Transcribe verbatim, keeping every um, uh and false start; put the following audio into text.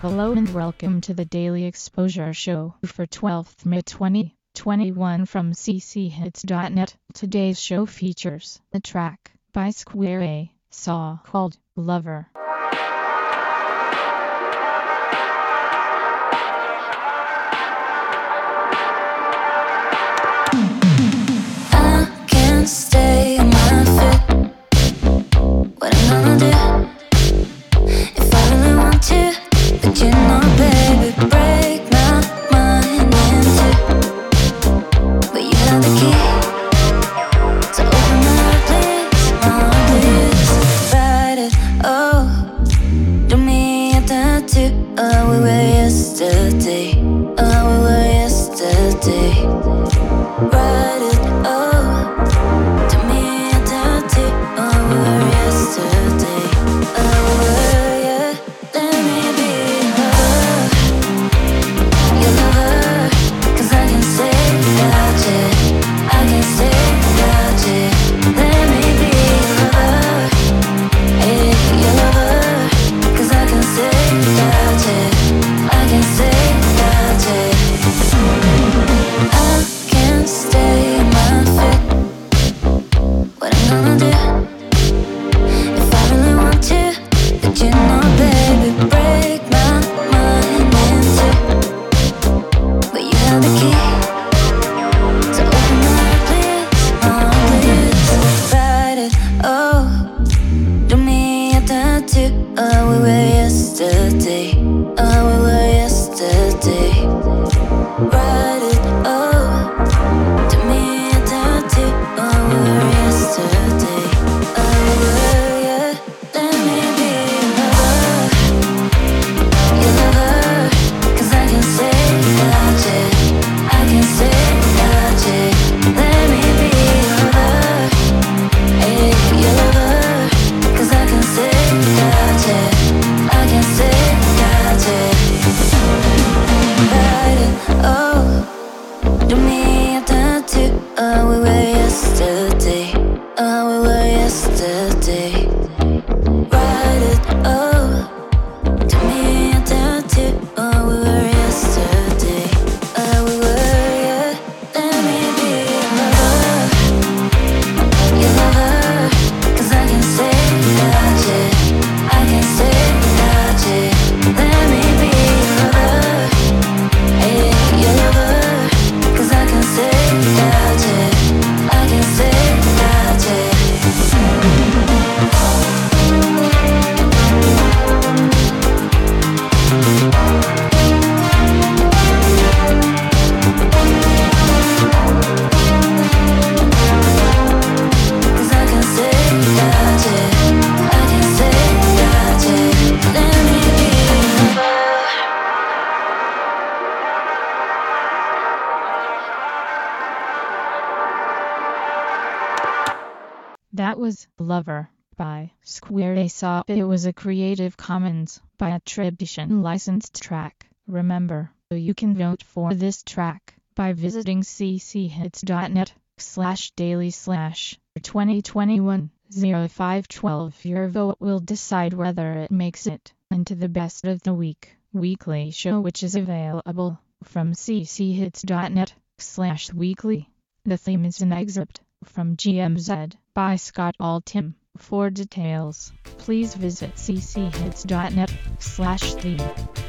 Hello and welcome to the Daily Exposure Show for twelfth of May twenty twenty-one from c c hits dot net. Today's show features a track by Square A Saw called Lover. I can't stay on my feet. What I'm gonna do if I really want to? But you know, baby, break my mind in two. But you have the key, so open my heart, please, my heart, please. Write it, oh, do me a tattoo. Oh, we were yesterday. Oh, we were yesterday. Write it, oh, do me a tattoo. Oh, we were yesterday. Oh, we were, yeah. Let me be your lover, your lover. 'Cause I can say without you, I can say without you. Let me be your lover, hey, your lover. 'Cause I can say without you, I can say without you. I can't stay on my feet. What I'm gonna do if I really want to? But you know, baby, break my mind in two. But you have the key, so open my heart, please, my heart, please. Write it, oh, do me a tattoo. Oh, we were yesterday. Oh, we were yesterday. Write it, oh, do me a tattoo. Oh, we were yesterday. Oh, we were, yeah. Let me be your lover, your lover. 'Cause I can say without you, I can say without you. Let me be your lover, hey, your lover. 'Cause I can say without you, I can say without you. Write it, oh, do me a tattoo. Oh, we were yesterday. Oh, we were yesterday. Write it, oh, do me a tattoo. Oh, we were yesterday. Oh, we were, yeah. Let me be your lover, your lover. 'Cause I can say without you, I can say without you. Let me be your lover, hey, your lover. 'Cause I can say without you, I can say without you. Cause I can say without you, I can say without you. Let me be your lover. That was Lover by Square A Saw. It was a Creative Commons by attribution licensed track. Remember, you can vote for this track by visiting c c hits dot net slash daily slash twenty twenty-one oh five twelve. Your vote will decide whether it makes it into the best of the week weekly show, which is available from c c hits dot net slash weekly. The theme is an excerpt from G M Z by Scott Altham. For details, please visit c c hits dot net slash theme.